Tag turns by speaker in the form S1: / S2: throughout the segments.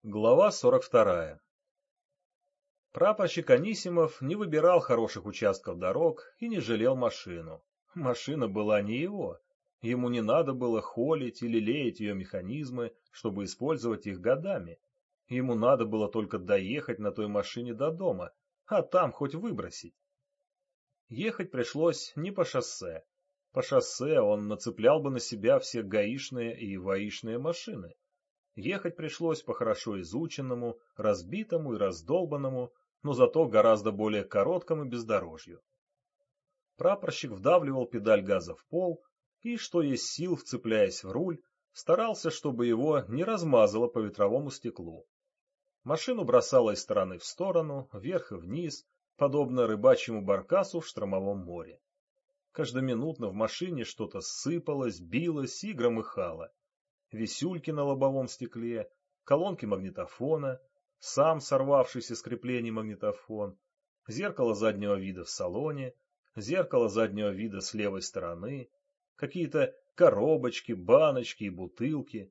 S1: Глава 42. Прапорщик Анисимов не выбирал хороших участков дорог и не жалел машину. Машина была не его. Ему не надо было холить или леять ее механизмы, чтобы использовать их годами. Ему надо было только доехать на той машине до дома, а там хоть выбросить. Ехать пришлось не по шоссе. По шоссе он нацеплял бы на себя все гаишные и ВАИшные машины. Ехать пришлось по хорошо изученному, разбитому и раздолбанному, но зато гораздо более короткому бездорожью. Прапорщик вдавливал педаль газа в пол и, что есть сил, вцепляясь в руль, старался, чтобы его не размазало по ветровому стеклу. Машину бросало из стороны в сторону, вверх и вниз, подобно рыбачьему баркасу в штормовом море. Каждоминутно в машине что-то сыпалось, билось и громыхало. Висюльки на лобовом стекле, колонки магнитофона, сам сорвавшийся с креплений магнитофон, зеркало заднего вида в салоне, зеркало заднего вида с левой стороны, какие-то коробочки, баночки и бутылки.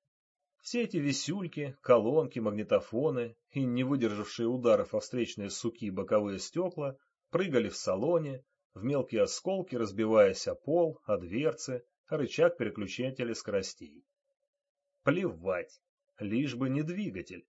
S1: Все эти висюльки, колонки, магнитофоны и не выдержавшие ударов о встречные суки боковые стекла прыгали в салоне, в мелкие осколки разбиваясь о пол, о дверцы, о рычаг переключателя скоростей. Плевать, лишь бы не двигатель.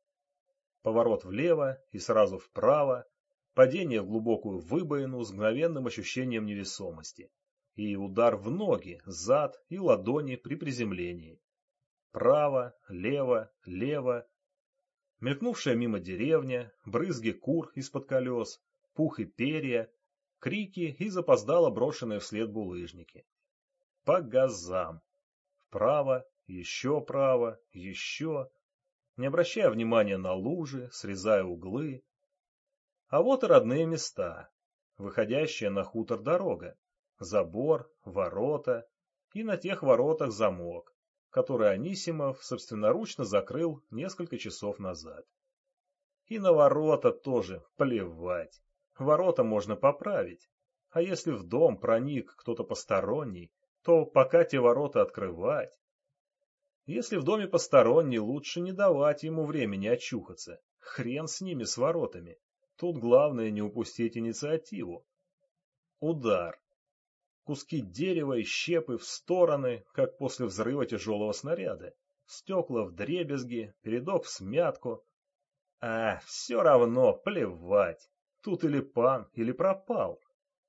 S1: Поворот влево и сразу вправо, падение в глубокую выбоину с мгновенным ощущением невесомости и удар в ноги, зад и ладони при приземлении. Право, лево, лево. Мелькнувшая мимо деревня, брызги кур из-под колес, пух и перья, крики и запоздало брошенные вслед булыжники. По газам. Вправо. Еще право, еще, не обращая внимания на лужи, срезая углы. А вот и родные места, выходящая на хутор дорога, забор, ворота и на тех воротах замок, который Анисимов собственноручно закрыл несколько часов назад. И на ворота тоже плевать, ворота можно поправить, а если в дом проник кто-то посторонний, то пока те ворота открывать. Если в доме посторонний, лучше не давать ему времени очухаться. Хрен с ними, с воротами. Тут главное не упустить инициативу. Удар. Куски дерева и щепы в стороны, как после взрыва тяжелого снаряда. Стекла вдребезги, передок всмятку. А, все равно, плевать. Тут или пан, или пропал.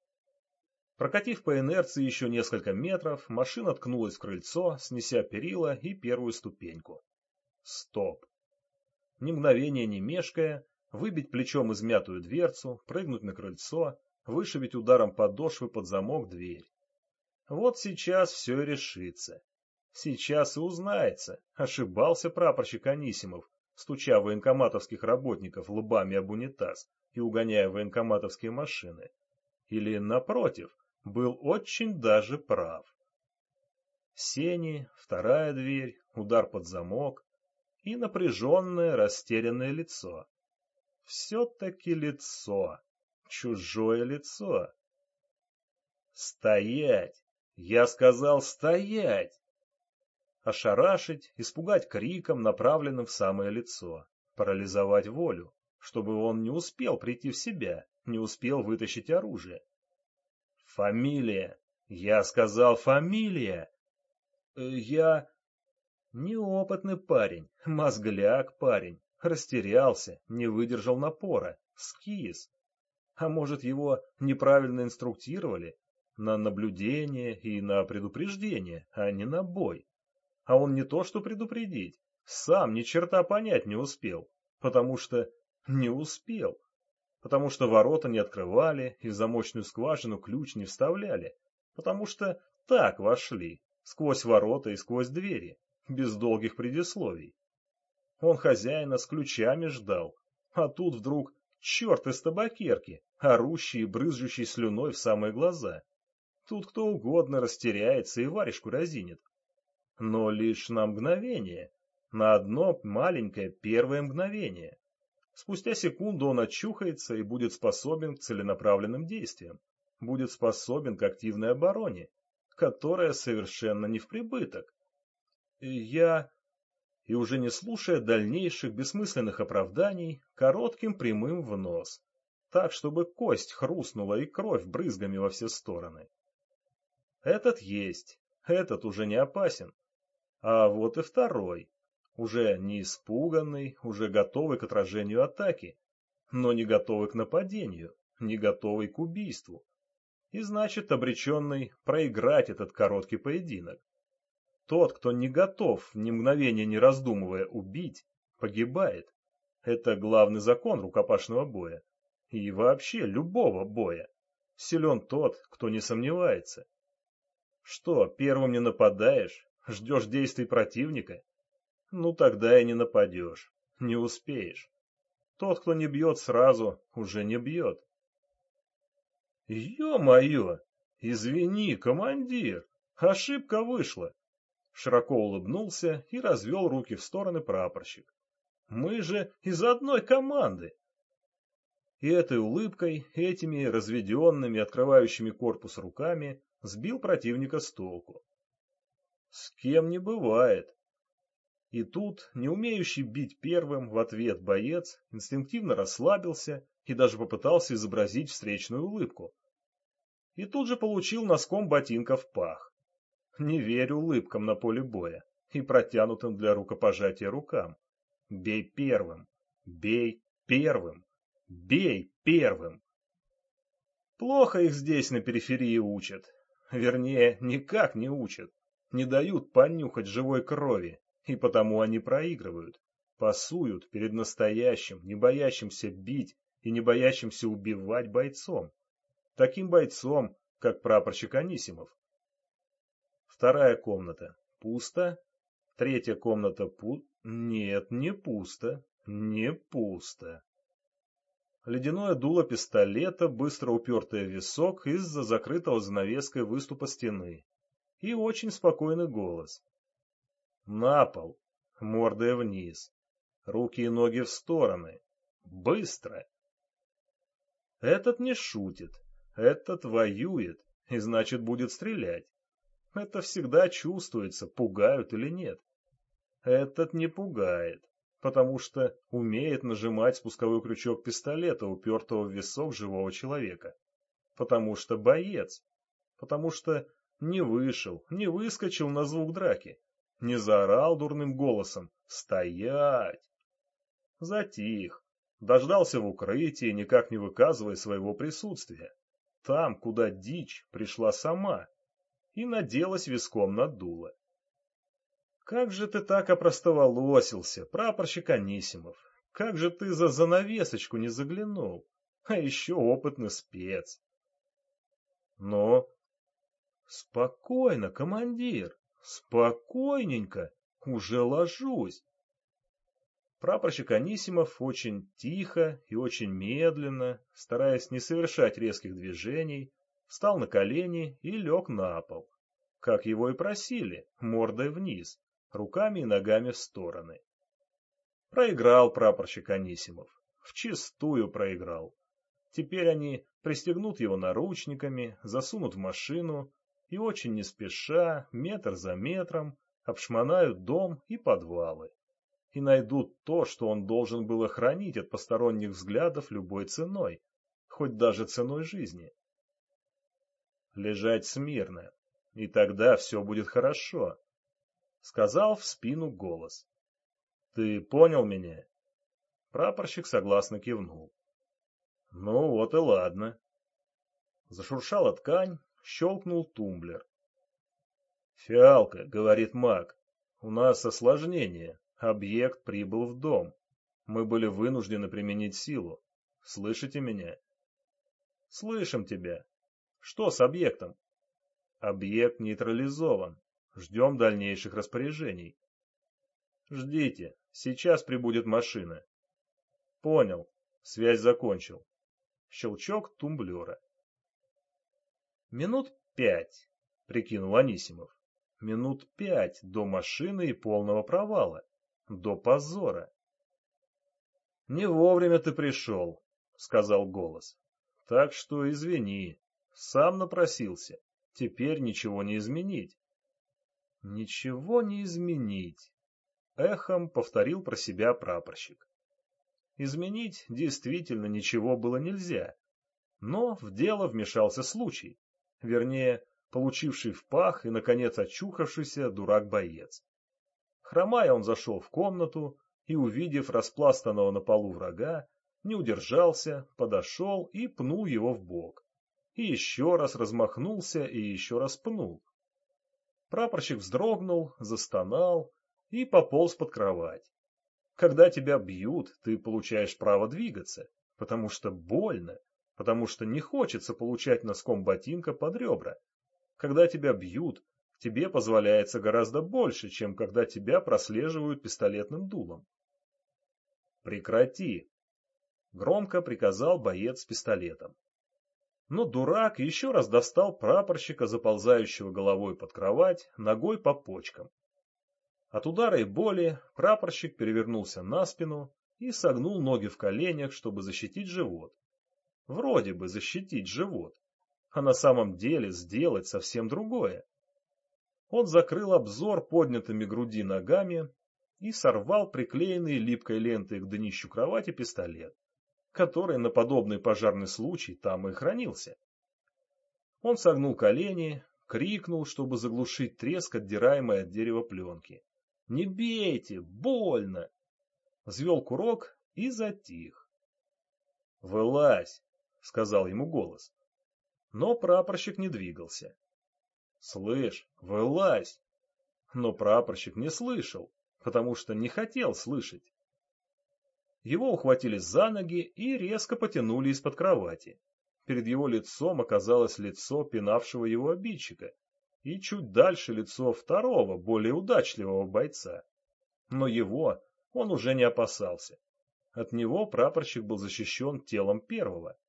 S1: Прокатив по инерции еще несколько метров, машина ткнулась в крыльцо, снеся перила и первую ступеньку. Стоп. Ни мгновения не мешкая, выбить плечом измятую дверцу, прыгнуть на крыльцо, вышибить ударом подошвы под замок дверь. Вот сейчас все и решится. Сейчас и узнается, ошибался прапорщик Анисимов, стуча военкоматовских работников лбами об унитаз и угоняя военкоматовские машины. Или, напротив, был очень даже прав. Сени, вторая дверь, удар под замок и напряженное, растерянное лицо. Все-таки лицо, чужое лицо. Стоять! Я сказал стоять! Ошарашить, испугать криком, направленным в самое лицо, парализовать волю, чтобы он не успел прийти в себя, не успел вытащить оружие. Фамилия. Я сказал фамилия. Я... Неопытный парень, мозгляк парень, растерялся, не выдержал напора, скис. А может, его неправильно инструктировали? На наблюдение и на предупреждение, а не на бой. А он не то что предупредить, сам ни черта понять не успел, потому что не успел. Потому что ворота не открывали и в замочную скважину ключ не вставляли, потому что так вошли, сквозь ворота и сквозь двери, без долгих предисловий. Он хозяина с ключами ждал, а тут вдруг черт из табакерки, орущий и брызжущий слюной в самые глаза. Тут кто угодно растеряется и варежку разинет. Но лишь на мгновение, на одно маленькое первое мгновение. Спустя секунду он очухается и будет способен к целенаправленным действиям, будет способен к активной обороне, которая совершенно не в прибыток. Я и уже не слушая дальнейших бессмысленных оправданий, коротким прямым в нос, так, чтобы кость хрустнула и кровь брызгами во все стороны. Этот есть, этот уже не опасен. А вот и второй, уже не испуганный, уже готовый к отражению атаки, но не готовый к нападению, не готовый к убийству. И значит, обреченный проиграть этот короткий поединок. Тот, кто не готов, ни мгновения не раздумывая, убить, погибает. Это главный закон рукопашного боя. И вообще любого боя. Силен тот, кто не сомневается. Что, первым не нападаешь? Ждешь действий противника? Ну тогда и не нападешь. Не успеешь. Тот, кто не бьет сразу, уже не бьет. Ё-моё! Извини, командир! Ошибка вышла! Широко улыбнулся и развел руки в стороны прапорщик. Мы же из одной команды! И этой улыбкой, этими разведенными, открывающими корпус руками, сбил противника с толку. С кем не бывает. И тут, не умеющий бить первым, в ответ боец инстинктивно расслабился и даже попытался изобразить встречную улыбку. И тут же получил носком ботинка в пах. Не верю улыбкам на поле боя и протянутым для рукопожатия рукам. Бей первым, бей первым, бей первым. Плохо их здесь на периферии учат. Вернее, никак не учат. Не дают понюхать живой крови, и потому они проигрывают. Пасуют перед настоящим, не боящимся бить и не боящимся убивать бойцом. Таким бойцом, как прапорщик Анисимов. Вторая комната. Пусто. Третья комната Нет, не пусто. Не пусто. Ледяное дуло пистолета, быстро упертое в висок из-за закрытого занавеской выступа стены. И очень спокойный голос. На пол. Мордой вниз. Руки и ноги в стороны. Быстро. Этот не шутит. Этот воюет. И значит будет стрелять. Это всегда чувствуется, пугают или нет. Этот не пугает, потому что умеет нажимать спусковой крючок пистолета, упертого в висок живого человека. Потому что боец. Потому что не вышел, не выскочил на звук драки. Не заорал дурным голосом «Стоять!». Затих. Дождался в укрытии, никак не выказывая своего присутствия. Там, куда дичь пришла сама. И наделась виском на дуло. Как же ты так опростоволосился, прапорщик Анисимов? Как же ты за занавесочку не заглянул? А еще опытный спец. Но... Спокойно, командир, спокойненько, уже ложусь. Прапорщик Анисимов очень тихо и очень медленно, стараясь не совершать резких движений, встал на колени и лег на пол. Как его и просили, мордой вниз, руками и ногами в стороны. Проиграл прапорщик Анисимов. Вчистую проиграл. Теперь они пристегнут его наручниками, засунут в машину и очень не спеша, метр за метром, обшмонают дом и подвалы. И найдут то, что он должен был охранить от посторонних взглядов любой ценой, хоть даже ценой жизни. Лежать смирно, и тогда все будет хорошо, — сказал в спину голос. — Ты понял меня? Прапорщик согласно кивнул. — Ну вот и ладно. Зашуршала ткань, щелкнул тумблер. — Фиалка, — говорит маг, — у нас осложнение. Объект прибыл в дом. Мы были вынуждены применить силу. Слышите меня? — Слышим тебя. Что с объектом? — Объект нейтрализован. Ждем дальнейших распоряжений. — Ждите. Сейчас прибудет машина. — Понял. Связь закончил. Щелчок тумблера. — Минут 5, прикинул Анисимов. Минут 5 до машины и полного провала. До позора. — Не вовремя ты пришел, — сказал голос. — Так что извини. Сам напросился. Теперь ничего не изменить. — Ничего не изменить. эхом повторил про себя прапорщик. Изменить действительно ничего было нельзя, но в дело вмешался случай, вернее, получивший в пах и, наконец, очухавшийся дурак-боец. Хромая, он зашел в комнату и, увидев распластанного на полу врага, не удержался, подошел и пнул его в бок. И еще раз размахнулся и еще раз пнул. Прапорщик вздрогнул, застонал и пополз под кровать. Когда тебя бьют, ты получаешь право двигаться, потому что больно, потому что не хочется получать носком ботинка под ребра. Когда тебя бьют, тебе позволяется гораздо больше, чем когда тебя прослеживают пистолетным дулом. «Прекрати!» — громко приказал боец с пистолетом. Но дурак еще раз достал прапорщика, заползающего головой под кровать, ногой по почкам. От удара и боли прапорщик перевернулся на спину и согнул ноги в коленях, чтобы защитить живот. Вроде бы защитить живот, а на самом деле сделать совсем другое. Он закрыл обзор поднятыми груди ногами и сорвал приклеенный липкой лентой к днищу кровати пистолет, который на подобный пожарный случай там и хранился. Он согнул колени, крикнул, чтобы заглушить треск отдираемой от дерева пленки. «Не бейте! Больно!» Взвел курок и затих. «Вылазь!» — сказал ему голос. Но прапорщик не двигался. «Слышь, вылазь!» Но прапорщик не слышал, потому что не хотел слышать. Его ухватили за ноги и резко потянули из-под кровати. Перед его лицом оказалось лицо пинавшего его обидчика, и чуть дальше лицо второго, более удачливого бойца. Но его он уже не опасался. От него прапорщик был защищен телом первого.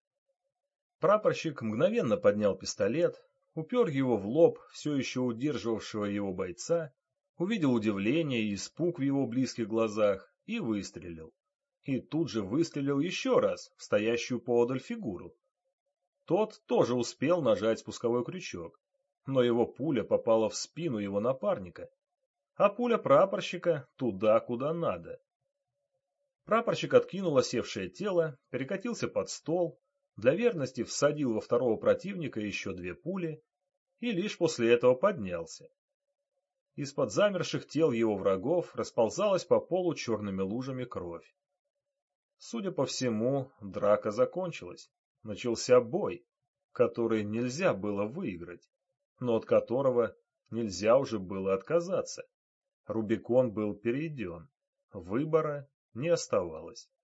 S1: Прапорщик мгновенно поднял пистолет, упер его в лоб все еще удерживавшего его бойца, увидел удивление и испуг в его близких глазах и выстрелил. И тут же выстрелил еще раз в стоящую поодаль фигуру. Тот тоже успел нажать спусковой крючок, но его пуля попала в спину его напарника, а пуля прапорщика туда, куда надо. Прапорщик откинул осевшее тело, перекатился под стол, для верности всадил во второго противника еще 2 пули и лишь после этого поднялся. Из-под замерших тел его врагов расползалась по полу черными лужами кровь. Судя по всему, драка закончилась. Начался бой, который нельзя было выиграть, но от которого нельзя уже было отказаться. Рубикон был перейден, выбора не оставалось.